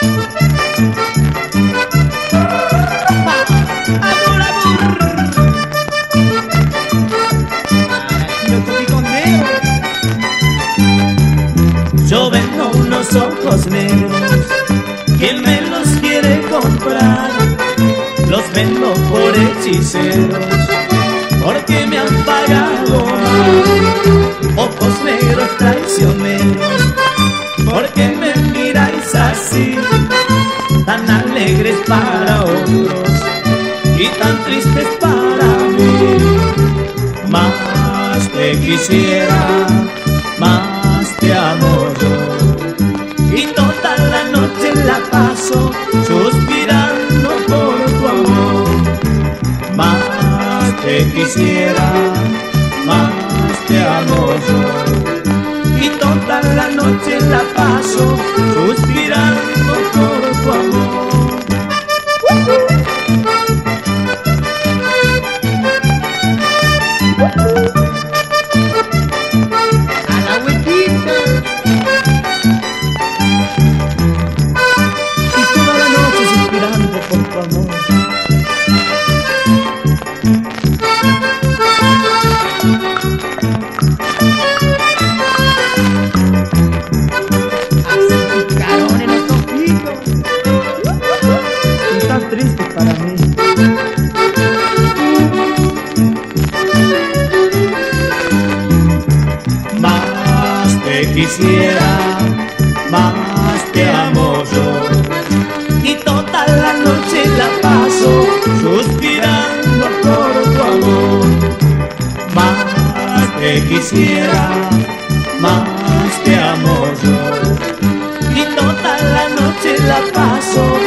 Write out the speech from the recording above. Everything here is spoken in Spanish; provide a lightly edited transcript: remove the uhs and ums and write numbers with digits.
Yo vendo unos ojos negros, ¿quién me los quiere comprar? Los vendo por hechiceros, porque me han pagado mal. Ojos negros traicioneros, porque me miráis así, tan alegres para otros y tan tristes para mí. Más te quisiera, más te amo yo, y toda la noche la paso suspirando por tu amor. Más te quisiera, más te amo yo, y toda la noche la paso suspirando por tu amor. Triste para mí. Más te quisiera, más te amo yo, y toda la noche la paso suspirando por tu amor. Más te quisiera, más te amo yo, y toda la noche la paso